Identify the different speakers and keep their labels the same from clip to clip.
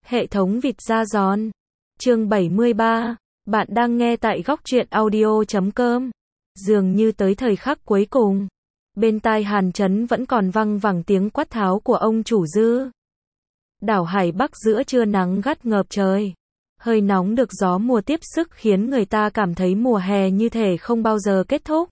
Speaker 1: Hệ thống vịt da giòn. Chương 73. Bạn đang nghe tại góc truyện audio.com. Dường như tới thời khắc cuối cùng, bên tai Hàn Chấn vẫn còn văng vẳng tiếng quát tháo của ông chủ Dư. Đảo Hải Bắc giữa trưa nắng gắt ngập trời. Hơi nóng được gió mùa tiếp sức khiến người ta cảm thấy mùa hè như thể không bao giờ kết thúc.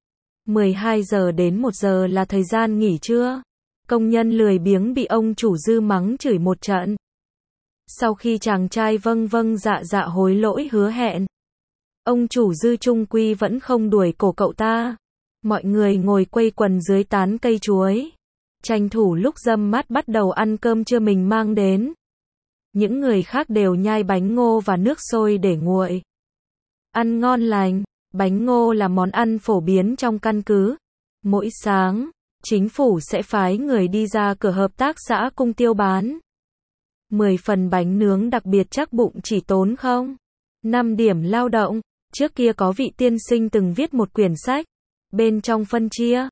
Speaker 1: 12 giờ đến 1 giờ là thời gian nghỉ trưa. Công nhân lười biếng bị ông chủ Dư mắng chửi một trận. Sau khi chàng trai vâng vâng dạ dạ hối lỗi hứa hẹn, ông chủ Dư chung quy vẫn không đuổi cổ cậu ta. Mọi người ngồi quây quần dưới tán cây chuối, tranh thủ lúc râm mát bắt đầu ăn cơm trưa mình mang đến. Những người khác đều nhai bánh ngô và nước sôi để nguội. Ăn ngon lành, bánh ngô là món ăn phổ biến trong căn cứ. Mỗi sáng, chính phủ sẽ phái người đi ra cửa hợp tác xã Cung Tiêu bán 10 phần bánh nướng đặc biệt chắc bụng chỉ tốn không 5 điểm lao động. Trước kia có vị tiên sinh từng viết một quyển sách, bên trong phân chia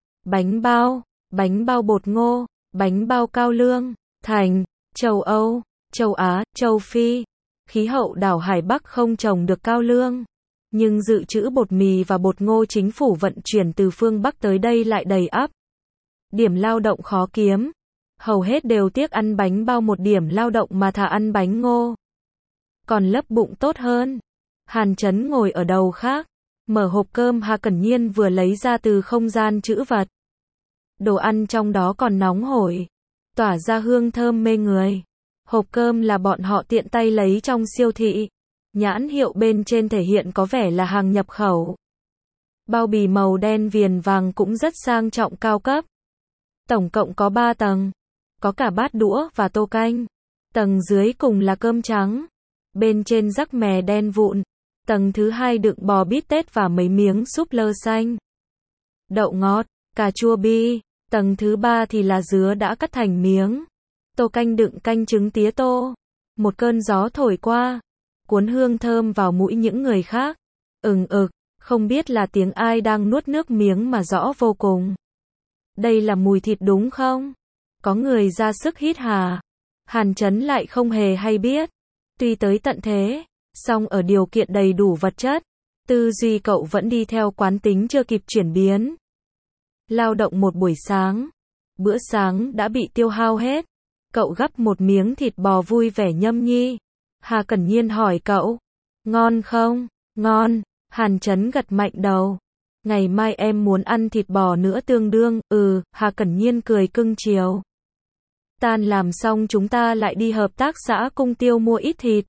Speaker 1: bánh bao bột ngô, bánh bao cao lương, thành, châu Âu, châu Á, châu Phi. Khí hậu đảo Hải Bắc không trồng được cao lương, nhưng dự trữ bột mì và bột ngô chính phủ vận chuyển từ phương Bắc tới đây lại đầy ắp. Điểm lao động khó kiếm, hầu hết đều tiếc ăn bánh bao 1 điểm lao động mà thà ăn bánh ngô, còn lấp bụng tốt hơn. Hàn Chấn ngồi ở đầu khác, mở hộp cơm Hà Cẩn Nhiên vừa lấy ra từ không gian trữ vật. Đồ ăn trong đó còn nóng hổi, tỏa ra hương thơm mê người. Hộp cơm là bọn họ tiện tay lấy trong siêu thị. Nhãn hiệu bên trên thể hiện có vẻ là hàng nhập khẩu. Bao bì màu đen viền vàng cũng rất sang trọng cao cấp. Tổng cộng có 3 tầng, có cả bát đũa và tô canh. Tầng dưới cùng là cơm trắng, bên trên rắc mè đen vụn. Tầng thứ 2 đựng bò bít tết và mấy miếng súp lơ xanh, đậu ngọt, cà chua bi. Tầng thứ 3 thì là dứa đã cắt thành miếng. Tô canh đựng canh trứng tía tô. Một cơn gió thổi qua, cuốn hương thơm vào mũi những người khác. Không biết là tiếng ai đang nuốt nước miếng mà rõ vô cùng. Đây là mùi thịt đúng không? Có người ra sức hít hà. Hàn Chấn lại không hề hay biết. Tuy tới tận thế, song ở điều kiện đầy đủ vật chất, tư duy cậu vẫn đi theo quán tính chưa kịp chuyển biến. Lao động một buổi sáng, bữa sáng đã bị tiêu hao hết. Cậu gắp một miếng thịt bò vui vẻ nhâm nhi. Hà Cẩn Nhiên hỏi cậu, ngon không? Ngon. Hàn Chấn gật mạnh đầu. Ngày mai em muốn ăn thịt bò nữa tương đương. Hà Cẩn Nhiên cười cưng chiều. Tan làm xong chúng ta lại đi hợp tác xã Cung Tiêu mua ít thịt.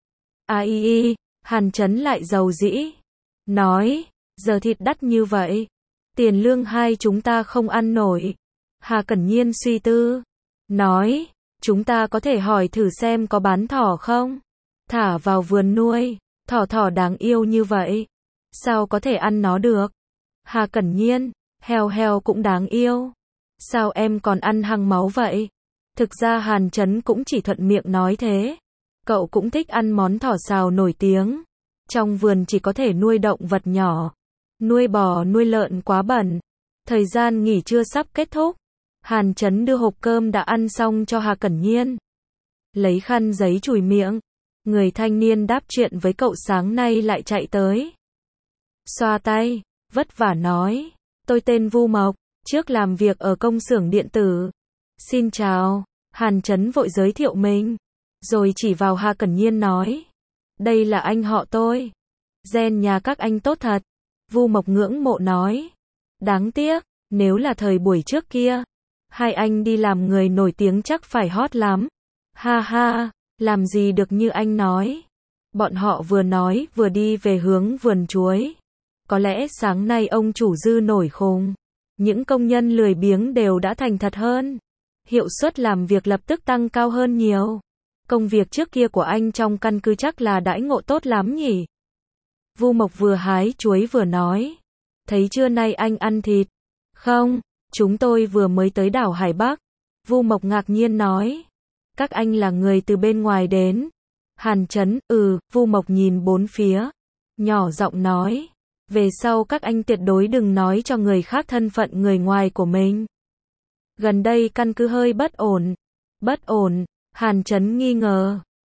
Speaker 1: Hàn Chấn lại giàu dĩ. Nói, giờ thịt đắt như vậy, tiền lương hai chúng ta không ăn nổi. Hà Cẩn Nhiên suy tư. Nói, chúng ta có thể hỏi thử xem có bán thỏ không? Thả vào vườn nuôi, thỏ đáng yêu như vậy, sao có thể ăn nó được? Hà Cẩn Nhiên, heo cũng đáng yêu. Sao em còn ăn hăng máu vậy? Thực ra Hàn Chấn cũng chỉ thuận miệng nói thế. Cậu cũng thích ăn món thỏ xào nổi tiếng. Trong vườn chỉ có thể nuôi động vật nhỏ. Nuôi bò nuôi lợn quá bẩn. Thời gian nghỉ trưa sắp kết thúc. Hàn Chấn đưa hộp cơm đã ăn xong cho Hà Cẩn Nhiên. Lấy khăn giấy chùi miệng. Người thanh niên đáp chuyện với cậu sáng nay lại chạy tới. Xoa tay, vất vả nói. Tôi tên Vu Mộc, trước làm việc ở công xưởng điện tử. Xin chào. Hàn Chấn vội giới thiệu mình, rồi chỉ vào Hà Cẩn Nhiên nói. Đây là anh họ tôi. Gen nhà các anh tốt thật. Vu Mộc ngưỡng mộ nói. Đáng tiếc, nếu là thời buổi trước kia, hai anh đi làm người nổi tiếng chắc phải hot lắm. Ha ha, làm gì được như anh nói. Bọn họ vừa nói vừa đi về hướng vườn chuối. Có lẽ sáng nay ông chủ Dư nổi khùng. Những công nhân lười biếng đều đã thành thật hơn. Hiệu suất làm việc lập tức tăng cao hơn nhiều. Công việc trước kia của anh trong căn cứ chắc là đãi ngộ tốt lắm nhỉ? Vu Mộc vừa hái chuối vừa nói. Thấy trưa nay anh ăn thịt? Không, chúng tôi vừa mới tới đảo Hải Bắc. Vu Mộc ngạc nhiên nói. Các anh là người từ bên ngoài đến. Hàn Chấn, Vu Mộc nhìn bốn phía, nhỏ giọng nói. Về sau các anh tuyệt đối đừng nói cho người khác thân phận người ngoài của mình. Gần đây căn cứ hơi bất ổn. Bất ổn? Hàn Chấn nghi ngờ.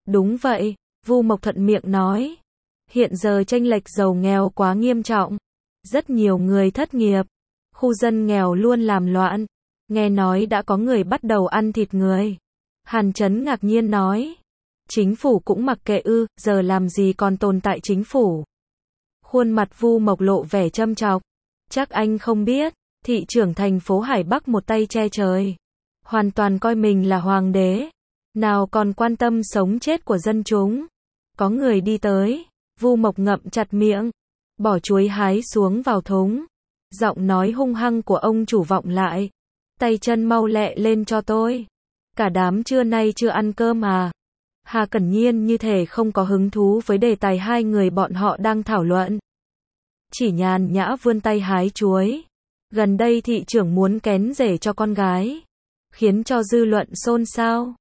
Speaker 1: Đúng vậy, Vu Mộc thuận miệng nói. Hiện giờ chênh lệch giàu nghèo quá nghiêm trọng. Rất nhiều người thất nghiệp. Khu dân nghèo luôn làm loạn. Nghe nói đã có người bắt đầu ăn thịt người. Hàn Chấn ngạc nhiên nói. Chính phủ cũng mặc kệ ư, giờ làm gì còn tồn tại chính phủ. Khuôn mặt Vu Mộc lộ vẻ châm chọc. Chắc anh không biết, thị trưởng thành phố Hải Bắc một tay che trời. Hoàn toàn coi mình là hoàng đế. Nào còn quan tâm sống chết của dân chúng. Có người đi tới. Vu Mộc ngậm chặt miệng. Bỏ chuối hái xuống vào thúng. Giọng nói hung hăng của ông chủ vọng lại. Tay chân mau lẹ lên cho tôi. Cả đám trưa nay chưa ăn cơm à? Hà Cẩn Nhiên như thể không có hứng thú với đề tài hai người bọn họ đang thảo luận. Chỉ nhàn nhã vươn tay hái chuối. Gần đây thị trưởng muốn kén rể cho con gái. Khiến cho dư luận xôn xao.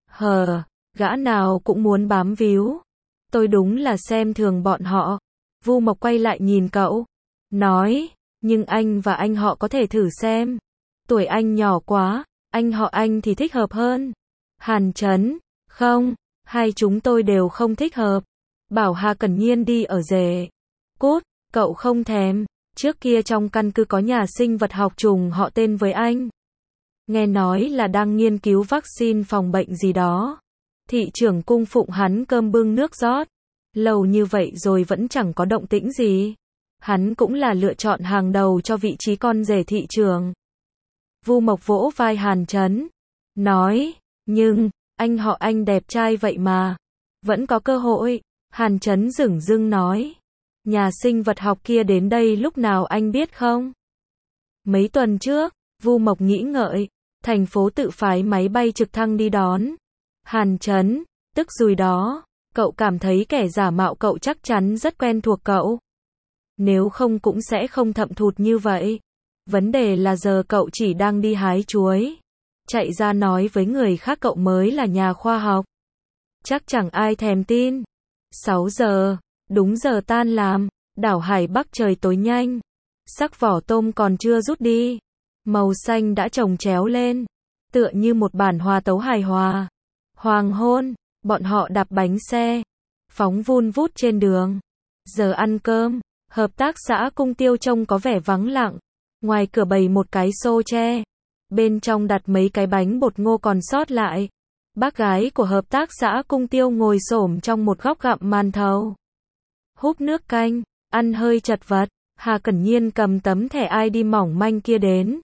Speaker 1: Gã nào cũng muốn bám víu. Tôi đúng là xem thường bọn họ. Vu Mộc quay lại nhìn cậu. Nói, nhưng anh và anh họ có thể thử xem. Tuổi anh nhỏ quá, anh họ anh thì thích hợp hơn. Hàn Chấn, không, hai chúng tôi đều không thích hợp. Bảo Hà Cẩn Nhiên đi ở rể. Cút, cậu không thèm. Trước kia trong căn cứ có nhà sinh vật học trùng họ tên với anh. Nghe nói là đang nghiên cứu vaccine phòng bệnh gì đó. Thị trưởng cung phụng hắn cơm bưng nước rót. Lâu như vậy rồi vẫn chẳng có động tĩnh gì. Hắn cũng là lựa chọn hàng đầu cho vị trí con rể thị trưởng. Vu Mộc vỗ vai Hàn Chấn. Nói, nhưng, anh họ anh đẹp trai vậy mà. Vẫn có cơ hội. Hàn Chấn dửng dưng nói. Nhà sinh vật học kia đến đây lúc nào anh biết không? Mấy tuần trước, Vu Mộc nghĩ ngợi. Thành phố tự phái máy bay trực thăng đi đón. Hàn Chấn, tức rồi đó. Cậu cảm thấy kẻ giả mạo cậu chắc chắn rất quen thuộc cậu. Nếu không cũng sẽ không thậm thụt như vậy. Vấn đề là giờ cậu chỉ đang đi hái chuối. Chạy ra nói với người khác cậu mới là nhà khoa học. Chắc chẳng ai thèm tin. 6 giờ, đúng giờ tan làm. Đảo Hải Bắc trời tối nhanh. Sắc vỏ tôm còn chưa rút đi. Màu xanh đã chồng chéo lên. Tựa như một bản hòa tấu hài hòa. Hoàng hôn, bọn họ đạp bánh xe. Phóng vun vút trên đường. Giờ ăn cơm, hợp tác xã Cung Tiêu trông có vẻ vắng lặng. Ngoài cửa bày một cái xô tre. Bên trong đặt mấy cái bánh bột ngô còn sót lại. Bác gái của hợp tác xã Cung Tiêu ngồi xổm trong một góc gặm màn thầu. Húp nước canh, ăn hơi chật vật. Hà Cẩn Nhiên cầm tấm thẻ ID mỏng manh kia đến.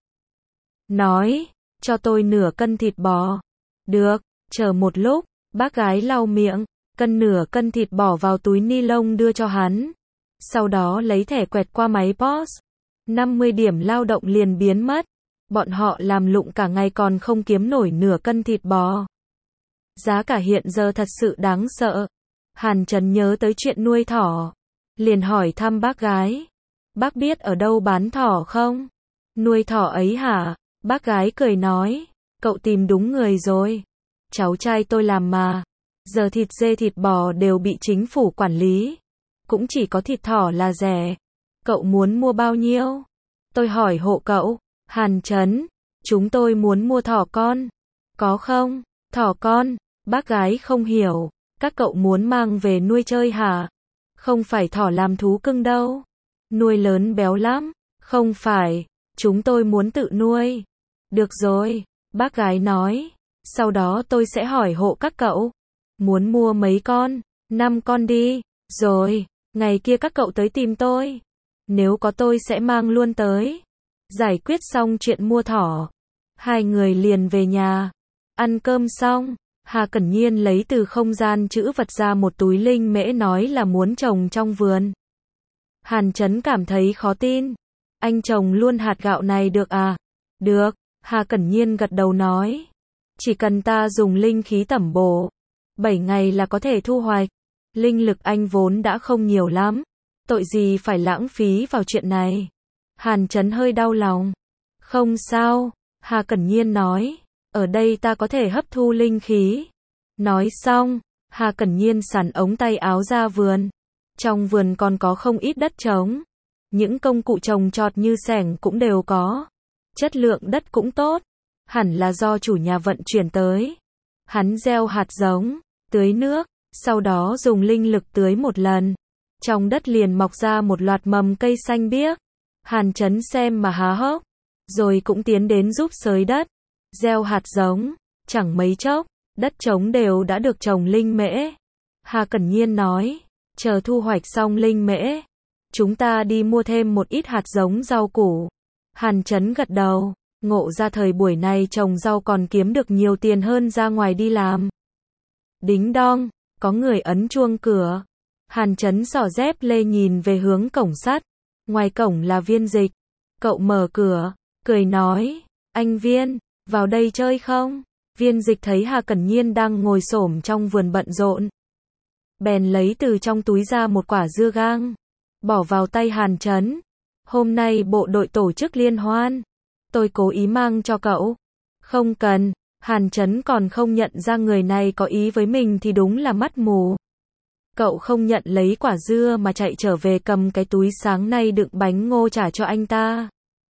Speaker 1: Nói, cho tôi nửa cân thịt bò. Được, chờ một lúc, bác gái lau miệng, cân nửa cân thịt bỏ vào túi ni lông đưa cho hắn. Sau đó lấy thẻ quẹt qua máy POS. 50 điểm lao động liền biến mất. Bọn họ làm lụng cả ngày còn không kiếm nổi nửa cân thịt bò. Giá cả hiện giờ thật sự đáng sợ. Hàn Chấn nhớ tới chuyện nuôi thỏ. Liền hỏi thăm bác gái. Bác biết ở đâu bán thỏ không? Nuôi thỏ ấy hả? Bác gái cười nói. Cậu tìm đúng người rồi. Cháu trai tôi làm mà. Giờ thịt dê thịt bò đều bị chính phủ quản lý. Cũng chỉ có thịt thỏ là rẻ. Cậu muốn mua bao nhiêu? Tôi hỏi hộ cậu. Hàn Chấn. Chúng tôi muốn mua thỏ con. Có không? Thỏ con. Bác gái không hiểu. Các cậu muốn mang về nuôi chơi hả? Không phải thỏ làm thú cưng đâu. Nuôi lớn béo lắm. Không phải. Chúng tôi muốn tự nuôi. Được rồi. Bác gái nói. Sau đó tôi sẽ hỏi hộ các cậu. Muốn mua mấy con? 5 con đi. Rồi. Ngày kia các cậu tới tìm tôi. Nếu có tôi sẽ mang luôn tới. Giải quyết xong chuyện mua thỏ. Hai người liền về nhà. Ăn cơm xong. Hà Cẩn Nhiên lấy từ không gian trữ vật ra một túi linh mễ nói là muốn trồng trong vườn. Hàn Chấn cảm thấy khó tin. Anh trồng luôn hạt gạo này được à? Được. Hà Cẩn Nhiên gật đầu nói. Chỉ cần ta dùng linh khí tẩm bổ. 7 ngày là có thể thu hoạch. Linh lực anh vốn đã không nhiều lắm. Tội gì phải lãng phí vào chuyện này. Hàn Chấn hơi đau lòng. Không sao. Hà Cẩn Nhiên nói. Ở đây ta có thể hấp thu linh khí. Nói xong, Hà Cẩn Nhiên xản ống tay áo ra vườn. Trong vườn còn có không ít đất trống. Những công cụ trồng trọt như xẻng cũng đều có. Chất lượng đất cũng tốt. Hẳn là do chủ nhà vận chuyển tới. Hắn gieo hạt giống, tưới nước, sau đó dùng linh lực tưới một lần. Trong đất liền mọc ra một loạt mầm cây xanh biếc. Hàn Chấn xem mà há hốc, rồi cũng tiến đến giúp xới đất, gieo hạt giống. Chẳng mấy chốc, đất trống đều đã được trồng linh mễ. Hà Cẩn Nhiên nói, chờ thu hoạch xong linh mễ, chúng ta đi mua thêm một ít hạt giống rau củ. Hàn Chấn gật đầu, ngộ ra thời buổi này trồng rau còn kiếm được nhiều tiền hơn ra ngoài đi làm. Đính đong, có người ấn chuông cửa. Hàn Chấn xỏ dép lê nhìn về hướng cổng sắt. Ngoài cổng là Viên Dịch. Cậu mở cửa, cười nói, anh Viên, vào đây chơi không? Viên Dịch thấy Hà Cẩn Nhiên đang ngồi xổm trong vườn bận rộn, bèn lấy từ trong túi ra một quả dưa gang, bỏ vào tay Hàn Chấn. Hôm nay bộ đội tổ chức liên hoan, tôi cố ý mang cho cậu. Không cần. Hàn Chấn còn không nhận ra người này có ý với mình thì đúng là mắt mù. Cậu không nhận lấy quả dưa mà chạy trở về cầm cái túi sáng nay đựng bánh ngô trả cho anh ta.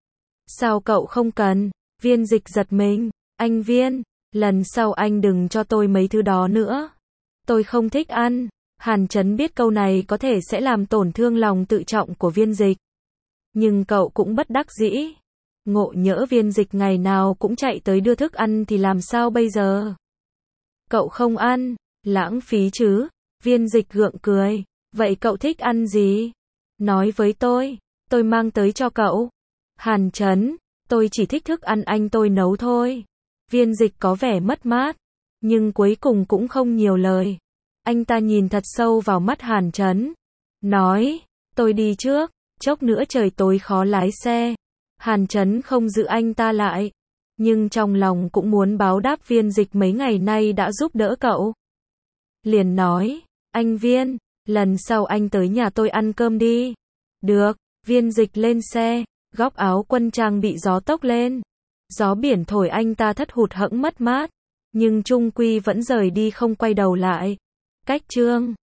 Speaker 1: Sao cậu không cần? Viên Dịch giật mình. Anh Viên, lần sau anh đừng cho tôi mấy thứ đó nữa. Tôi không thích ăn. Hàn Chấn biết câu này có thể sẽ làm tổn thương lòng tự trọng của Viên Dịch. Nhưng cậu cũng bất đắc dĩ. Ngộ nhỡ Viên Dịch ngày nào cũng chạy tới đưa thức ăn thì làm sao bây giờ? Cậu không ăn, lãng phí chứ. Viên Dịch gượng cười. Vậy cậu thích ăn gì? Nói với tôi mang tới cho cậu. Hàn Chấn, tôi chỉ thích thức ăn anh tôi nấu thôi. Viên Dịch có vẻ mất mát, nhưng cuối cùng cũng không nhiều lời. Anh ta nhìn thật sâu vào mắt Hàn Chấn, nói, tôi đi trước, chốc nữa trời tối khó lái xe. Hàn Chấn không giữ anh ta lại, nhưng trong lòng cũng muốn báo đáp Viên Dịch mấy ngày nay đã giúp đỡ cậu. Liền nói, anh Viên, lần sau anh tới nhà tôi ăn cơm đi. Được. Viên Dịch lên xe, góc áo quân trang bị gió tốc lên. Gió biển thổi anh ta thất hụt hẫng mất mát, nhưng chung quy vẫn rời đi không quay đầu lại. Cách chương